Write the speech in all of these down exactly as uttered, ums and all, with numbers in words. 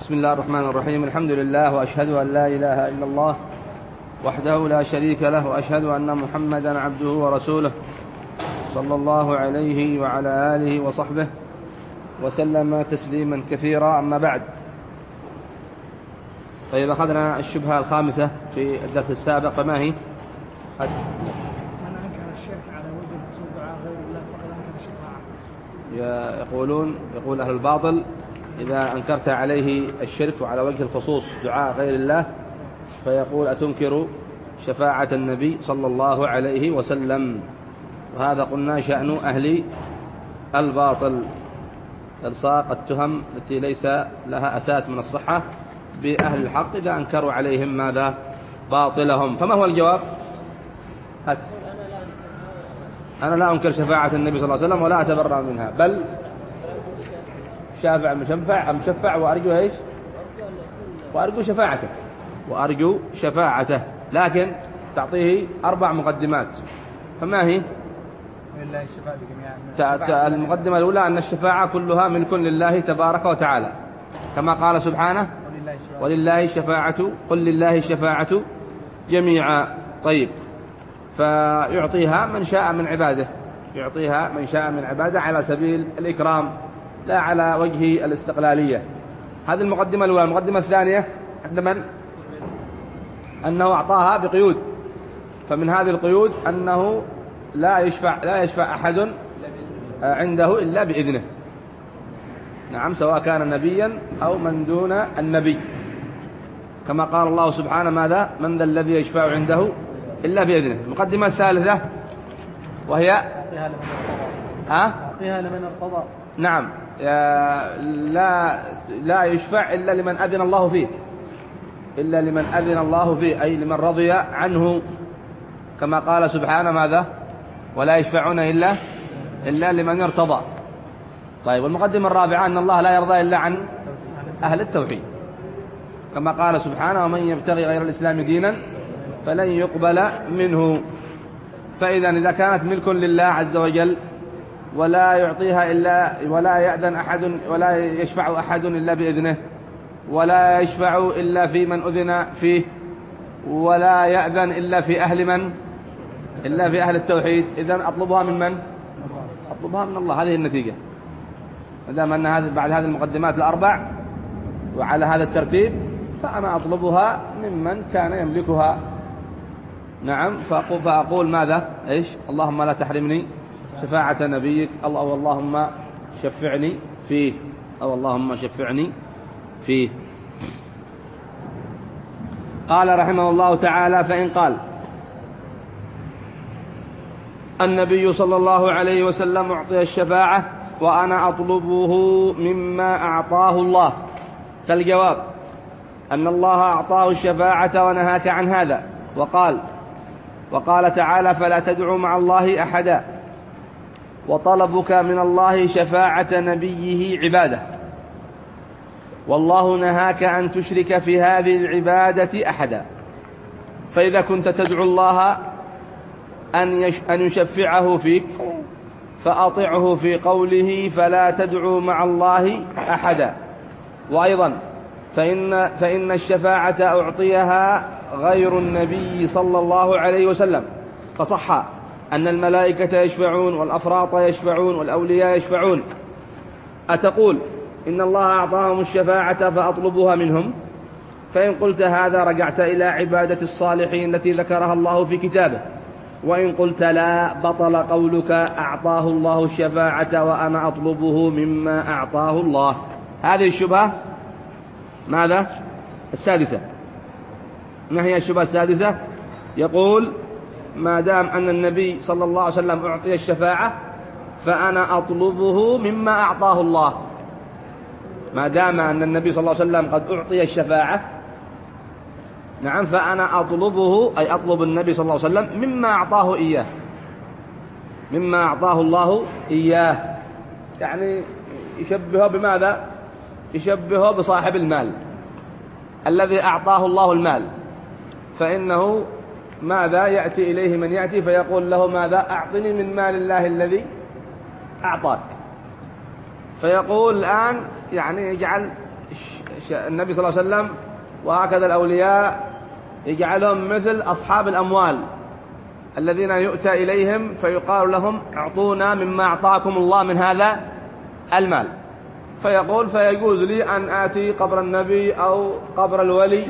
بسم الله الرحمن الرحيم. الحمد لله، وأشهد أن لا إله إلا الله وحده لا شريك له، وأشهد أن محمدا عبده ورسوله صلى الله عليه وعلى آله وصحبه وسلم تسليما كثيرا. أما بعد، طيب أخذنا الشبهة الخامسة في الدرس السابق، فما هي؟ من أنكر الشرك على وجه حصول دعاء غير الله فقد أنكر الشفاعة. يقولون يقول أهل الباطل: إذا أنكرت عليه الشرك وعلى وجه الخصوص دعاء غير الله، فيقول: أتنكر شفاعة النبي صلى الله عليه وسلم. وهذا قلنا شأن أهل الباطل، إلصاق التهم التي ليس لها أساس من الصحة بأهل الحق إذا أنكروا عليهم ماذا؟ باطلهم. فما هو الجواب؟ هات. أنا لا أنكر شفاعة النبي صلى الله عليه وسلم ولا أتبرأ منها، بل شافع مشفع مشفع وأرجو إيش؟ وأرجو شفاعته وأرجو شفاعته لكن تعطيه أربع مقدمات. فما هي؟ ولله الشفاعة جميعا. المقدمة الأولى أن الشفاعة كلها ملك لله تبارك وتعالى، كما قال سبحانه: ولله الشفاعة قل لله الشفاعة جميعا. طيب، فيعطيها من شاء من عباده، يعطيها من شاء من عباده على سبيل الإكرام لا على وجه الاستقلالية. هذه المقدمة الأولى. المقدمة الثانية عند من؟ أنه أعطاها بقيود، فمن هذه القيود أنه لا يشفع لا يشفع أحد عنده إلا بإذنه، نعم، سواء كان نبيا أو من دون النبي، كما قال الله سبحانه: ماذا؟ من ذا الذي يشفع عنده إلا بإذنه. المقدمة الثالثة وهي ها؟ أعطيها لمن ارتضى. نعم، لا لا يشفع إلا لمن أذن الله فيه، إلا لمن أذن الله فيه، أي لمن رضي عنه، كما قال سبحانه: ماذا؟ ولا يشفعون إلا إلا لمن ارتضى. طيب، والمقدمة الرابعة أن الله لا يرضى إلا عن أهل التوحيد، كما قال سبحانه: ومن يبتغي غير الإسلام دينا فلن يقبل منه. فإذا إذا كانت ملك لله عز وجل ولا يعطيها إلا ولا يأذن أحد ولا يشفع أحد إلا بإذنه، ولا يشفع إلا في من أذن فيه، ولا يأذن إلا في أهل من؟ إلا في أهل التوحيد، إذن أطلبها من من؟ أطلبها من الله. هذه النتيجة. مادام أن هذا بعد هذه المقدمات الأربع وعلى هذا الترتيب، فأنا أطلبها ممن كان يملكها. نعم، فأقول ماذا؟ إيش؟ اللهم لا تحرمني شفاعة نبيك، أو اللهم شفعني فيه، أو اللهم شفعني فيه. قال رحمه الله تعالى: فإن قال النبي صلى الله عليه وسلم أعطي الشفاعة وأنا أطلبه مما أعطاه الله، فالجواب أن الله أعطاه الشفاعة ونهاك عن هذا، وقال وقال تعالى: فلا تدعوا مع الله أحدا، وطلبك من الله شفاعة نبيه عبادة، والله نهاك أن تشرك في هذه العبادة أحدا. فإذا كنت تدعو الله أن يشفعه فيك فأطعه في قوله فلا تدعوا مع الله أحدا. وأيضا فإن, فإن الشفاعة أعطيها غير النبي صلى الله عليه وسلم، فصح أن الملائكة يشفعون والأفراط يشفعون والأولياء يشفعون. أتقول إن الله أعطاهم الشفاعة فأطلبها منهم؟ فإن قلت هذا رجعت إلى عبادة الصالحين التي ذكرها الله في كتابه، وإن قلت لا بطل قولك أعطاه الله الشفاعة وأنا أطلبه مما أعطاه الله. هذه الشبهة ماذا؟ السادسة. ما هي الشبهة السادسة؟ يقول: ما دام أن النبي صلى الله عليه وسلم أعطي الشفاعة فأنا أطلبه مما أعطاه الله. ما دام أن النبي صلى الله عليه وسلم قد أعطي الشفاعة، نعم، فأنا أطلبه، أي أطلب النبي صلى الله عليه وسلم مما أعطاه إياه، مما أعطاه الله إياه. يعني يشبهه بماذا؟ يشبهه بصاحب المال الذي أعطاه الله المال، فإنه ماذا؟ يأتي إليه من يأتي فيقول له: ماذا؟ أعطني من مال الله الذي أعطاك. فيقول الآن يعني يجعل النبي صلى الله عليه وسلم وهكذا الأولياء يجعلهم مثل أصحاب الأموال الذين يؤتى إليهم فيقال لهم اعطونا مما أعطاكم الله من هذا المال، فيقول فيجوز لي أن آتي قبر النبي أو قبر الولي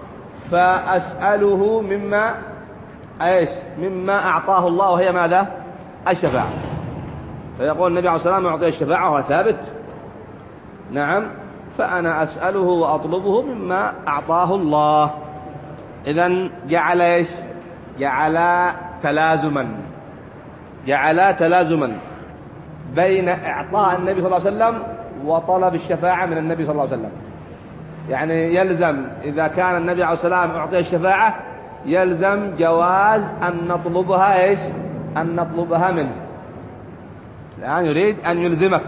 فأسأله مما ايش مما أعطاه الله، وهي ماذا؟ الشفاعة. فيقول النبي عليه الصلاة والسلام أعطي الشفاعة وهو ثابت، نعم، فأنا أسأله وأطلبه مما أعطاه الله. إذن جعل ايش؟ جعل تلازما جعل تلازما بين إعطاء النبي صلى الله عليه وسلم وطلب الشفاعة من النبي صلى الله عليه وسلم. يعني يلزم إذا كان النبي عليه الصلاة والسلام أعطي الشفاعة يلزم جواز أن نطلبها ايش؟ أن نطلبها منه. الآن يريد أن يلزمك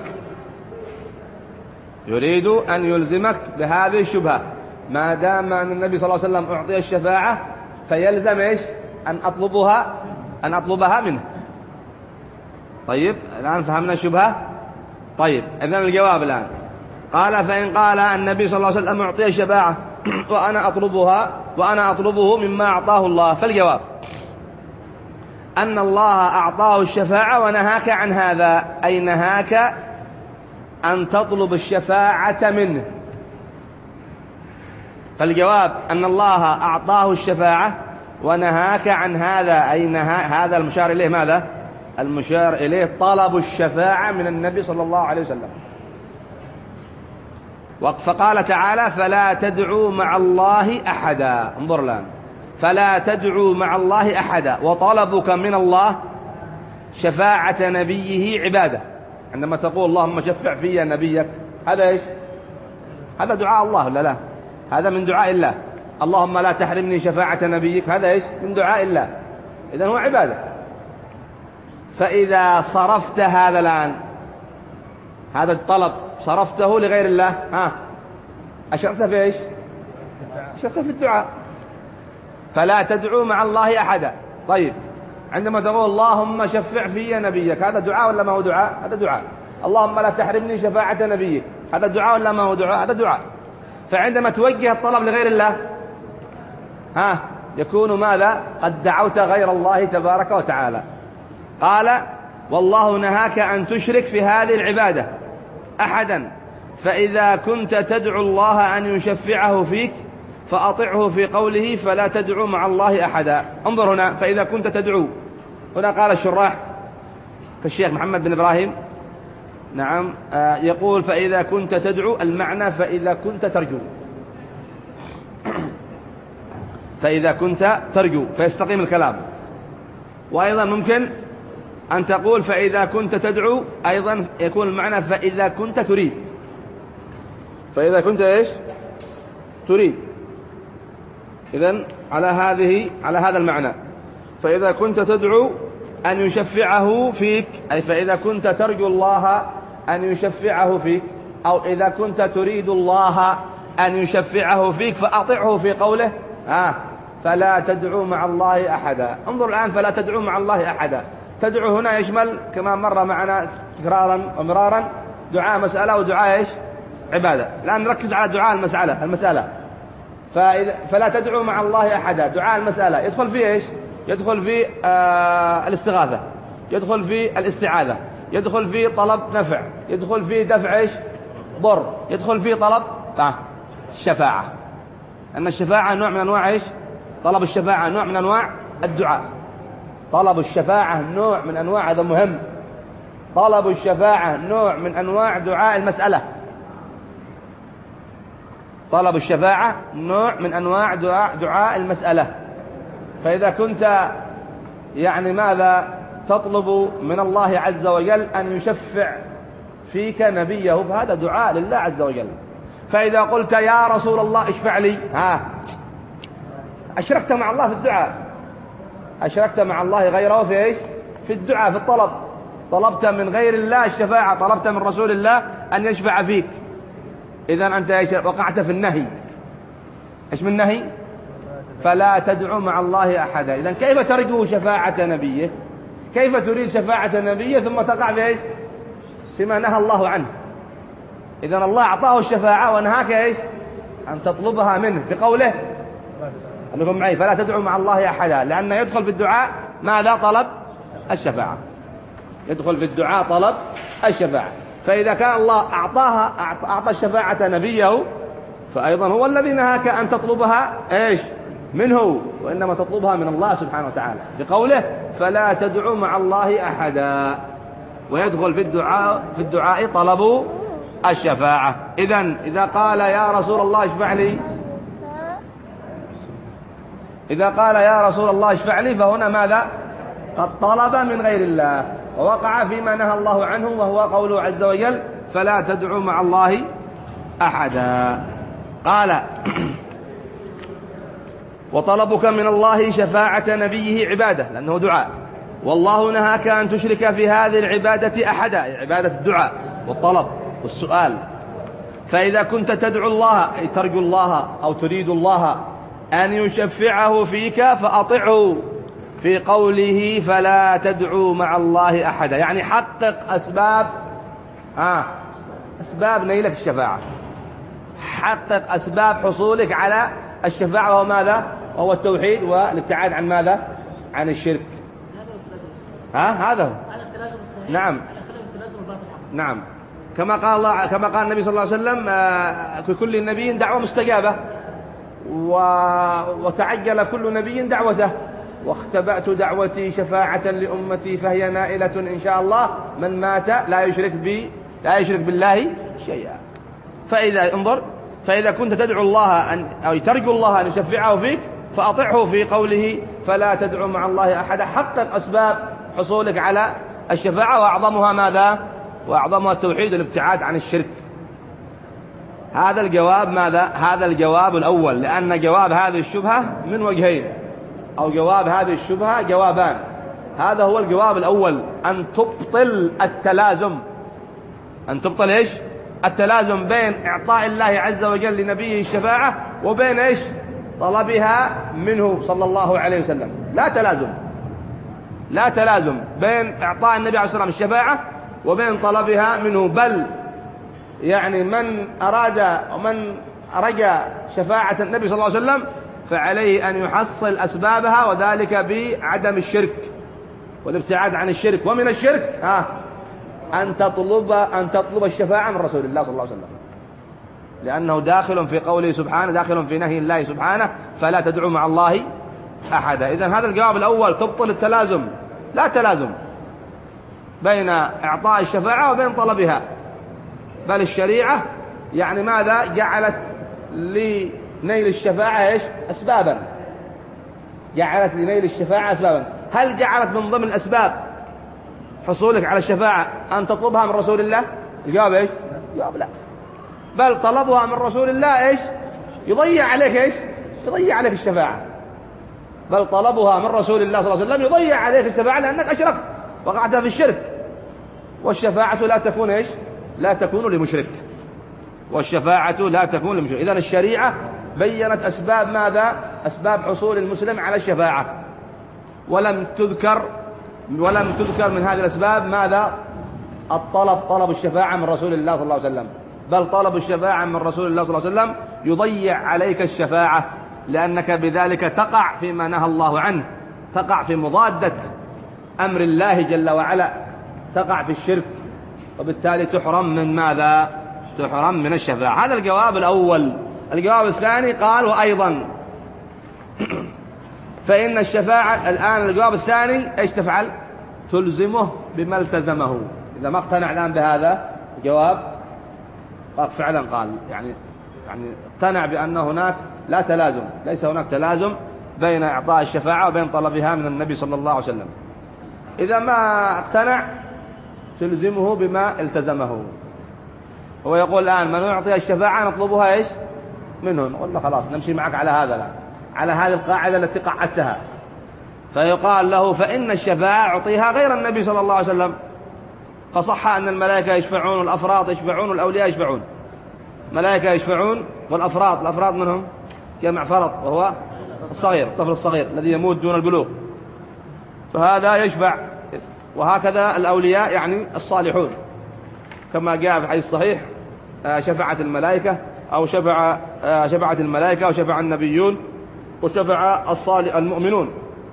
يريد أن يلزمك بهذه الشبهة، ما دام أن النبي صلى الله عليه وسلم أعطي الشفاعة فيلزم ايش؟ أن أطلبها أن أطلبها منه. طيب الآن فهمنا الشبهة. طيب إذن الجواب الآن قال فإن قال النبي صلى الله عليه وسلم أعطي الشفاعة وأنا أطلبها وأنا أطلبه مما أعطاه الله، فالجواب أن الله أعطاه الشفاعة ونهاك عن هذا، أي نهاك أن تطلب الشفاعة منه. فالجواب أن الله أعطاه الشفاعة ونهاك عن هذا، أي نهى هذا المشار إليه ماذا؟ المشار إليه طلب الشفاعة من النبي صلى الله عليه وسلم. فقال تعالى فلا تدعوا مع الله أحدا. انظر الآن، فلا تدعوا مع الله أحدا، وطلبك من الله شفاعة نبيه عبادة. عندما تقول اللهم شفع في نبيك هذا ايش؟ هذا دعاء الله ولا لا؟ هذا من دعاء الله. اللهم لا تحرمني شفاعة نبيك هذا ايش؟ من دعاء الله. إذن هو عبادة. فإذا صرفت هذا الآن هذا الطلب صرفته لغير الله، ها أشرت في ايش؟ أشرت في الدعاء. فلا تدعوا مع الله أحدا. طيب عندما تقول اللهم شفع في نبيك هذا دعاء ولا ما هو دعاء؟ هذا دعاء. اللهم لا تحرمني شفاعة نبيك هذا دعاء ولا ما هو دعاء؟ هذا دعاء. فعندما توجه الطلب لغير الله ها يكون ماذا؟ قد دعوت غير الله تبارك وتعالى. قال والله نهاك أن تشرك في هذه العبادة أحدا، فإذا كنت تدعو الله أن يشفعه فيك فأطعه في قوله فلا تدعو مع الله أحدا. انظر هنا، فإذا كنت تدعو، هنا قال الشراح كالشيخ محمد بن إبراهيم نعم آه يقول فإذا كنت تدعو، المعنى فإذا كنت ترجو فإذا كنت ترجو فيستقيم الكلام. وأيضا ممكن أن تقول فإذا كنت تدعو أيضا يكون المعنى فإذا كنت تريد، فإذا كنت إيش؟ تريد. إذن على هذه على هذا المعنى، فإذا كنت تدعو أن يشفعه فيك، أي فإذا كنت ترجو الله أن يشفعه فيك، أو إذا كنت تريد الله أن يشفعه فيك فأطعه في قوله آه فلا تدعو مع الله أحدا. انظر الآن، فلا تدعو مع الله أحدا، تدعو هنا يشمل كما مر معنا تكرارا ومرارا دعاء مسألة ودعاء إيش؟ عبادة. الآن نركز على دعاء المسألة المسألة فلا تدعو مع الله أحدا. دعاء المسألة يدخل فيه إيش؟ يدخل في آه الاستغاثة، يدخل في الاستعاذة، يدخل في طلب نفع، يدخل في دفع إيش؟ ضر، يدخل في طلب آه الشفاعة. أن الشفاعة نوع من أنواع إيش؟ طلب الشفاعة نوع من أنواع الدعاء. طلب الشفاعة نوع من أنواع، هذا مهم، طلب الشفاعة نوع من أنواع دعاء المسألة. طلب الشفاعة نوع من أنواع دعاء, دعاء المسألة. فإذا كنت يعني ماذا تطلب من الله عز وجل أن يشفع فيك نبيه فهذا دعاء لله عز وجل. فإذا قلت يا رسول الله اشفع لي ها أشركت مع الله في الدعاء، أشركت مع الله غيره في إيش؟ في الدعاء، في الطلب. طلبت من غير الله الشفاعة، طلبت من رسول الله أن يشفع فيك. إذن أنت وقعت في النهي. إيش من النهي؟ فلا تدعو مع الله أحدا. إذن كيف ترجو شفاعة نبيه؟ كيف تريد شفاعة نبيه ثم تقع في إيش؟ فيما نهى الله عنه. إذن الله أعطاه الشفاعة ونهاك إيش؟ أن تطلبها منه بقوله أنكم معي فلا تدعوا مع الله أحدا، لأن يدخل في الدعاء ماذا؟ طلب الشفاعة، يدخل في الدعاء طلب الشفاعة. فإذا كان الله أعطاها أعطى الشفاعة نبيه، فأيضا هو الذي نهاك أن تطلبها إيش منه، وإنما تطلبها من الله سبحانه وتعالى بقوله فلا تدعوا مع الله أحدا. ويدخل في الدعاء في الدعاء طلب الشفاعة. إذن إذا قال يا رسول الله اشفع لي إذا قال يا رسول الله اشفع لي فهنا ماذا؟ قد طلب من غير الله، ووقع فيما نهى الله عنه، وهو قوله عز وجل فلا تدعوا مع الله أحدا. قال وطلبك من الله شفاعة نبيه عبادة، لأنه دعاء، والله نهاك أن تشرك في هذه العبادة أحدا، عبادة الدعاء والطلب والسؤال. فإذا كنت تدعو الله أي ترجو الله أو تريد الله أن يشفعه فيك فأطعه في قوله فلا تدعوا مع الله أحدا، يعني حقق أسباب آه أسباب نيلك الشفاعة، حقق أسباب حصولك على الشفاعة، وهو ماذا؟ وهو التوحيد والابتعاد عن ماذا؟ عن الشرك. ها هذا هو. نعم نعم كما قال الله كما قال النبي صلى الله عليه وسلم في كل نبي دعوة مستجابة، وتعجل كل نبي دعوته، واختبأت دعوتي شفاعة لأمتي فهي نائلة إن شاء الله من مات لا يشرك بي لا يشرك بالله شيئا. فإذا انظر فإذا كنت تدعو الله أن أو ترجو الله أن يشفعه فيك فأطعه في قوله فلا تدعو مع الله أحد، حقق أسباب حصولك على الشفاعة، وأعظمها ماذا؟ وأعظمها التوحيد والابتعاد عن الشرك. هذا الجواب ماذا؟ هذا الجواب الأول، لأن جواب هذه الشبهة من وجهين، أو جواب هذه الشبهة جوابان. هذا هو الجواب الأول، أن تبطل التلازم أن تبطل إيش؟ التلازم بين إعطاء الله عز وجل لنبيه الشفاعة وبين إيش؟ طلبها منه صلى الله عليه وسلم. لا تلازم لا تلازم بين إعطاء النبي عليه الصلاة والسلام الشفاعة وبين طلبها منه، بل يعني من أراد ومن رجى شفاعة النبي صلى الله عليه وسلم فعليه أن يحصل أسبابها، وذلك بعدم الشرك والابتعاد عن الشرك. ومن الشرك ها أن تطلب أن تطلب الشفاعة من رسول الله صلى الله عليه وسلم، لأنه داخل في قوله سبحانه، داخل في نهي الله سبحانه فلا تدعوا مع الله أحدا. إذن هذا الجواب الأول، تبطل التلازم، لا تلازم بين إعطاء الشفاعة وبين طلبها، بل الشريعة يعني ماذا؟ جعلت لنيل الشفاعة إيش؟ أسبابا، جعلت لنيل الشفاعة أسبابا. هل جعلت من ضمن الأسباب حصولك على الشفاعة أن تطلبها من رسول الله؟ الجواب إيش؟ الجواب لا، بل طلبها من رسول الله إيش؟ يضيع عليك إيش؟ يضيع عليك الشفاعة، بل طلبها من رسول الله صلى الله عليه وسلم يضيع عليك الشفاعة، لأنك أشركت وقعت في الشرك، والشفاعة لا تكون إيش؟ لا تكون لمشرك، والشفاعة لا تكون لمشرك. إذن الشريعة بيّنت أسباب ماذا؟ أسباب حصول المسلم على الشفاعة، ولم تذكر ولم تذكر من هذه الأسباب ماذا؟ الطلب، طلب الشفاعة من رسول الله صلى الله عليه وسلم، بل طلب الشفاعة من رسول الله صلى الله عليه وسلم يضيع عليك الشفاعة، لأنك بذلك تقع فيما نهى الله عنه، تقع في مضادة أمر الله جل وعلا، تقع في الشرك، وبالتالي تحرم من ماذا؟ تحرم من الشفاعة. هذا الجواب الأول. الجواب الثاني قال وأيضا فإن الشفاعة، الآن الجواب الثاني ايش تفعل؟ تلزمه بما التزمه. إذا ما اقتنع الآن بهذا الجواب قال فعلا قال يعني يعني اقتنع بأن هناك لا تلازم، ليس هناك تلازم بين إعطاء الشفاعة وبين طلبها من النبي صلى الله عليه وسلم. إذا ما اقتنع تلزمه بما التزمه. هو يقول الآن من يعطي الشفاعة نطلبها ايش منه، نقول له خلاص نمشي معك على هذا، لا على هذه القاعدة التي قعدتها. فيقال له فإن الشفاعة أعطيها غير النبي صلى الله عليه وسلم، فصح أن الملائكة يشفعون والأفراط يشفعون والأولياء يشفعون. ملائكة يشفعون والأفراط، الأفراط منهم جمع فرط وهو الصغير، الطفل الصغير الذي يموت دون البلوغ، فهذا يشفع. وهكذا الأولياء يعني الصالحون، كما جاء في الحديث الصحيح شفاعة الملائكة أو شفع شفعت الملائكة وشفع النبيون وشفع الصالح المؤمنون،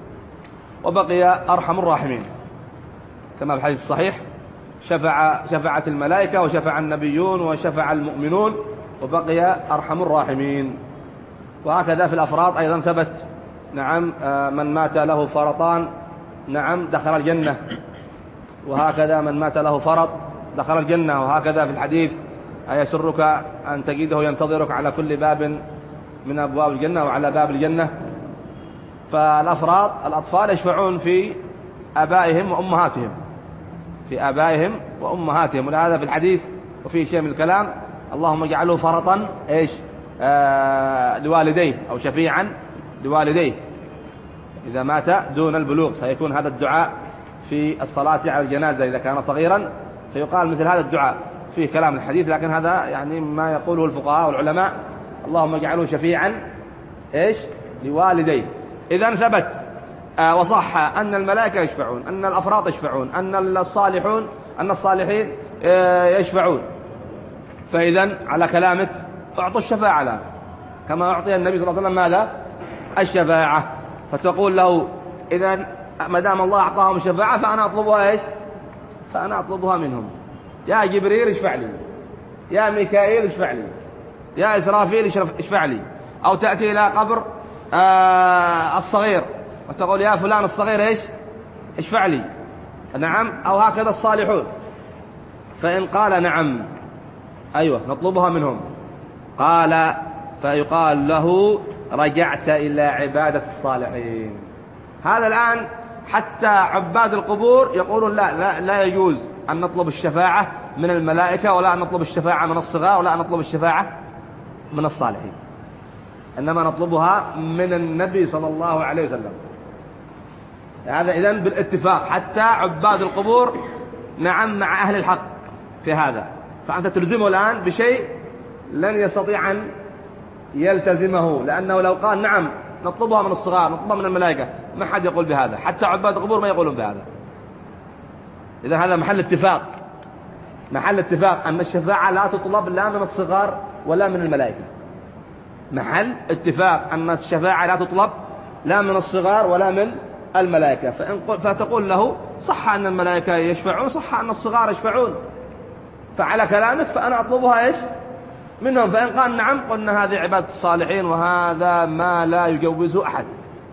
وبقي أرحم الراحمين كما في الحديث الصحيح، شفع شفعت الملائكة وشفع النبيون وشفع المؤمنون وبقي أرحم الراحمين. وهكذا في الأفراط أيضا ثبت، نعم، من مات له فرطان نعم دخل الجنة، وهكذا من مات له فرط دخل الجنة. وهكذا في الحديث أيسرك أن تجده ينتظرك على كل باب من أبواب الجنة وعلى باب الجنة. فالأفراط الأطفال يشفعون في آبائهم وأمهاتهم، في آبائهم وأمهاتهم، ولهذا في الحديث وفيه شيء من الكلام اللهم اجعله فرطا إيش آه لوالديه أو شفيعا لوالديه إذا مات دون البلوغ. فيكون هذا الدعاء في الصلاة على الجنازة إذا كان صغيرا، فيقال مثل هذا الدعاء. فيه كلام الحديث لكن هذا يعني ما يقوله الفقهاء والعلماء، اللهم اجعله شفيعا إيش لوالديه. إذا ثبت آه وصح أن الملائكة يشفعون، أن الأفراط يشفعون، أن الصالحون أن الصالحين آه يشفعون. فإذا على كلامك أعطوا الشفاعة له كما أعطي النبي صلى الله عليه وسلم ماذا؟ الشفاعة. فتقول له إذا ما دام الله أعطاهم الشفاعة فأنا أطلبها إيش؟ فأنا أطلبها منهم. يا جبريل اشفع لي، يا ميكائيل اشفع لي، يا إسرافيل اشفع لي. أو تأتي إلى قبر آه الصغير وتقول يا فلان الصغير إيش؟ اشفع لي، نعم. أو هكذا الصالحون. فإن قال نعم أيوة نطلبها منهم، قال فيقال له رجعت إلى عبادة الصالحين. هذا الآن حتى عباد القبور يقولون لا لا, لا يجوز أن نطلب الشفاعة من الملائكة، ولا أن نطلب الشفاعة من الصغار، ولا أن نطلب الشفاعة من الصالحين، إنما نطلبها من النبي صلى الله عليه وسلم. هذا إذن بالاتفاق حتى عباد القبور نعم مع أهل الحق في هذا. فأنت تلزمه الآن بشيء لن يستطيع أن يلتزمه، لأنه لو قال نعم نطلبها من الصغار نطلبها من الملائكة ما حد يقول بهذا، حتى عباد القبور ما يقولون بهذا. إذا هذا محل اتفاق، محل اتفاق أن الشفاعة لا تطلب لا من الصغار ولا من الملائكة. محل اتفاق أن الشفاعة لا تطلب لا من الصغار ولا من الملائكة. فإن فتقول له صح أن الملائكة يشفعون، صح أن الصغار يشفعون، فعلى كلامك فأنا أطلبها إيش منهم. فإن قال نعم قلنا هذه عبادة الصالحين، وهذا ما لا يجوزه أحد،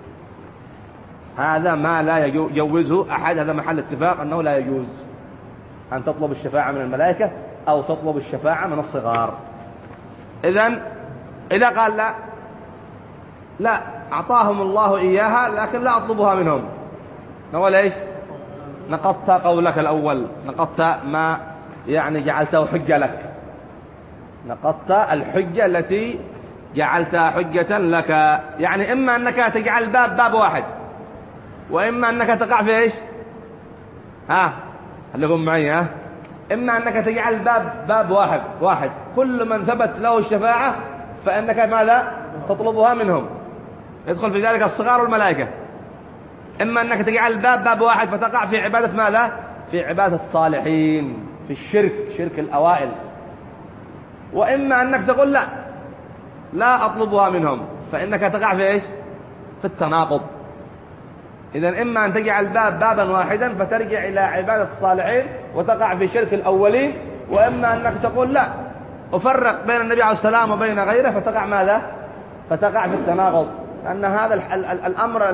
هذا ما لا يجوزه أحد. هذا محل اتفاق أنه لا يجوز أن تطلب الشفاعة من الملائكة أو تطلب الشفاعة من الصغار. إذن إذا قال لا لا أعطاهم الله إياها لكن لا أطلبها منهم، نقول إيش؟ نقضت قولك الأول، نقضت ما يعني جعلته حجة لك، نقضت الحجة التي جعلتها حجة لك. يعني إما أنك تجعل الباب باب واحد، وإما أنك تقع في إيش؟ ها خليكم معي، ها إما أنك تجعل الباب باب واحد واحد كل من ثبت له الشفاعة فإنك ماذا؟ تطلبها منهم، يدخل في ذلك الصغار والملائكة. إما أنك تجعل الباب باب واحد فتقع في عبادة ماذا؟ في عبادة الصالحين، في الشرك، شرك الأوائل. وإما أنك تقول لا لا أطلبها منهم، فإنك تقع في إيش؟ في التناقض. إذن إما أن تجعل الباب بابا واحدا فترجع إلى عبادة الصالحين وتقع في شرك الأولين، وإما أنك تقول لا أفرق بين النبي عليه السلام وبين غيره فتقع ماذا؟ فتقع في التناقض. أن هذا الأمر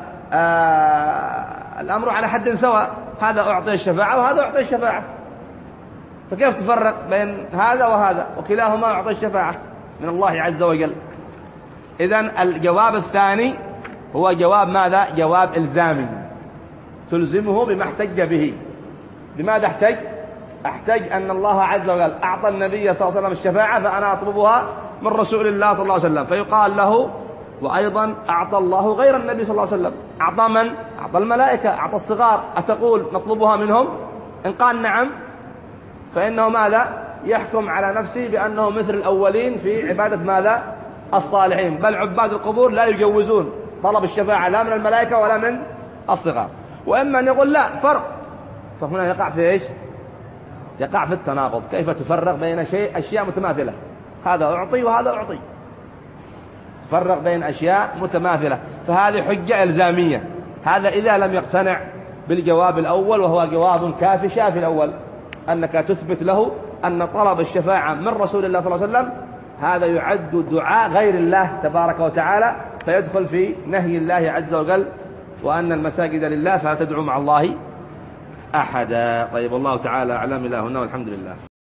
الأمر على حد سواء، هذا أعطي الشفاعة وهذا أعطي الشفاعة، فكيف تفرق بين هذا وهذا؟ وكلاهما أعطي الشفاعة من الله عز وجل. إذن الجواب الثاني هو جواب ماذا؟ جواب إلزامي، تلزمه بما احتج به. بماذا احتج؟ احتج أن الله عز وجل أعطى النبي صلى الله عليه وسلم الشفاعة فأنا أطلبها من رسول الله صلى الله عليه وسلم. فيقال له وأيضا أعطى الله غير النبي صلى الله عليه وسلم، أعطى من؟ أعطى الملائكة، أعطى الصغار، أتقول نطلبها منهم؟ إن قال نعم فإنه ماذا؟ يحكم على نفسه بأنه مثل الأولين في عبادة ماذا؟ الصالحين. بل عباد القبور لا يجوزون طلب الشفاعة لا من الملائكة ولا من الصغار. وإما أن يقول لا فرق، فهنا يقع في إيش؟ يقع في التناقض. كيف تفرق بين شيء أشياء متماثلة؟ هذا أعطي وهذا أعطي، فرق بين أشياء متماثلة، فهذه حجة إلزامية. هذا إذا لم يقتنع بالجواب الأول، وهو جواب كافي شافي الأول، أنك تثبت له أن طلب الشفاعة من رسول الله صلى الله عليه وسلم هذا يعد دعاء غير الله تبارك وتعالى، فيدخل في نهي الله عز وجل وأن المساجد لله فلا تدعو مع الله أحدا. طيب، والله تعالى أعلم. إلى هنا والحمد لله.